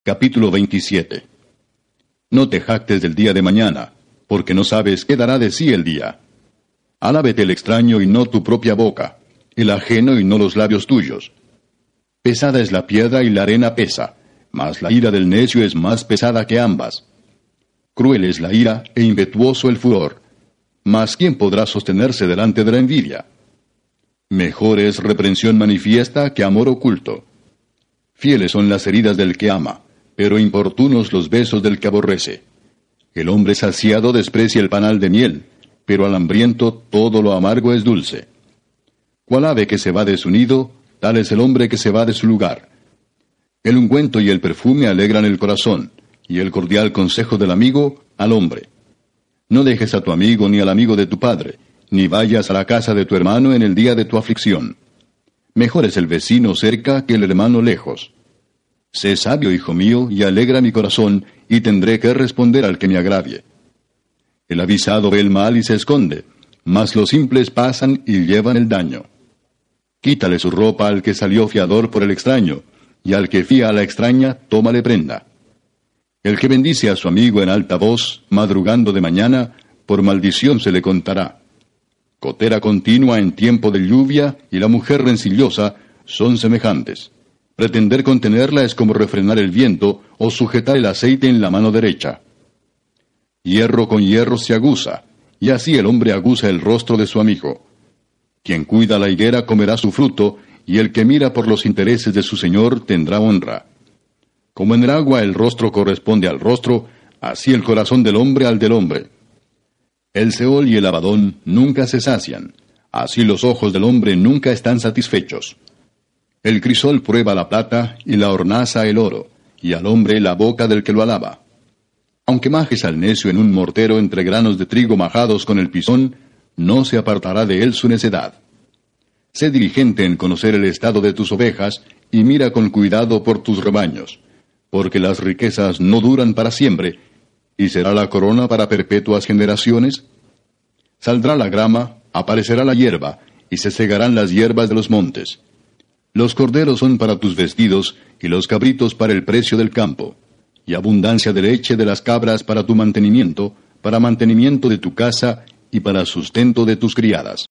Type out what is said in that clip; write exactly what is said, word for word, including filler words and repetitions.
Capítulo veintisiete. No te jactes del día de mañana, porque no sabes qué dará de sí el día. Alábete el extraño y no tu propia boca, el ajeno y no los labios tuyos. Pesada es la piedra y la arena pesa, mas la ira del necio es más pesada que ambas. Cruel es la ira e impetuoso el furor, mas ¿quién podrá sostenerse delante de la envidia? Mejor es reprensión manifiesta que amor oculto. Fieles son las heridas del que ama, pero importunos los besos del que aborrece. El hombre saciado desprecia el panal de miel, pero al hambriento todo lo amargo es dulce. Cual ave que se va de su nido, tal es el hombre que se va de su lugar. El ungüento y el perfume alegran el corazón, y el cordial consejo del amigo al hombre. No dejes a tu amigo ni al amigo de tu padre, ni vayas a la casa de tu hermano en el día de tu aflicción. Mejor es el vecino cerca que el hermano lejos. Sé sabio, hijo mío, y alegra mi corazón, y tendré que responder al que me agravie. El avisado ve el mal y se esconde, mas los simples pasan y llevan el daño. Quítale su ropa al que salió fiador por el extraño, y al que fía a la extraña, tómale prenda. El que bendice a su amigo en alta voz, madrugando de mañana, por maldición se le contará. Gotera continua en tiempo de lluvia y la mujer rencillosa son semejantes. Pretender contenerla es como refrenar el viento o sujetar el aceite en la mano derecha. Hierro con hierro se aguza, y así el hombre aguza el rostro de su amigo. Quien cuida la higuera comerá su fruto, y el que mira por los intereses de su señor tendrá honra. Como en el agua el rostro corresponde al rostro, así el corazón del hombre al del hombre. El Seol y el Abadón nunca se sacian, así los ojos del hombre nunca están satisfechos. El crisol prueba la plata y la hornaza el oro, y al hombre la boca del que lo alaba. Aunque majes al necio en un mortero entre granos de trigo majados con el pisón, no se apartará de él su necedad. Sé diligente en conocer el estado de tus ovejas, y mira con cuidado por tus rebaños, porque las riquezas no duran para siempre, ¿y será la corona para perpetuas generaciones? Saldrá la grama, aparecerá la hierba, y se segarán las hierbas de los montes. Los corderos son para tus vestidos, y los cabritos para el precio del campo, y abundancia de leche de las cabras para tu mantenimiento, para mantenimiento de tu casa, y para sustento de tus criadas.